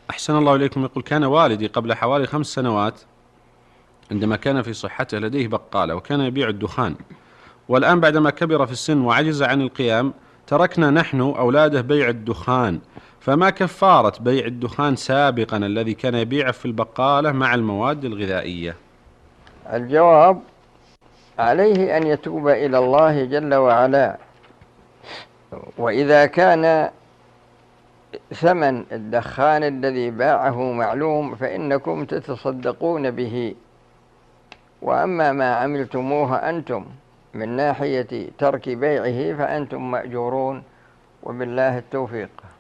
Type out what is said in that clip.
أحسن الله إليكم. يقول: كان والدي قبل حوالي 5 سنوات عندما كان في صحته لديه بقالة وكان يبيع الدخان، والآن بعدما كبر في السن وعجز عن القيام تركنا نحن أولاده بيع الدخان، فما كفارة بيع الدخان سابقا الذي كان يبيعه في البقالة مع المواد الغذائية؟ الجواب: عليه أن يتوب إلى الله جل وعلا، وإذا كان ثمن الدخان الذي باعه معلوم فإنكم تتصدقون به، وأما ما عملتموه أنتم من ناحية ترك بيعه فأنتم مأجورون، وبالله التوفيق.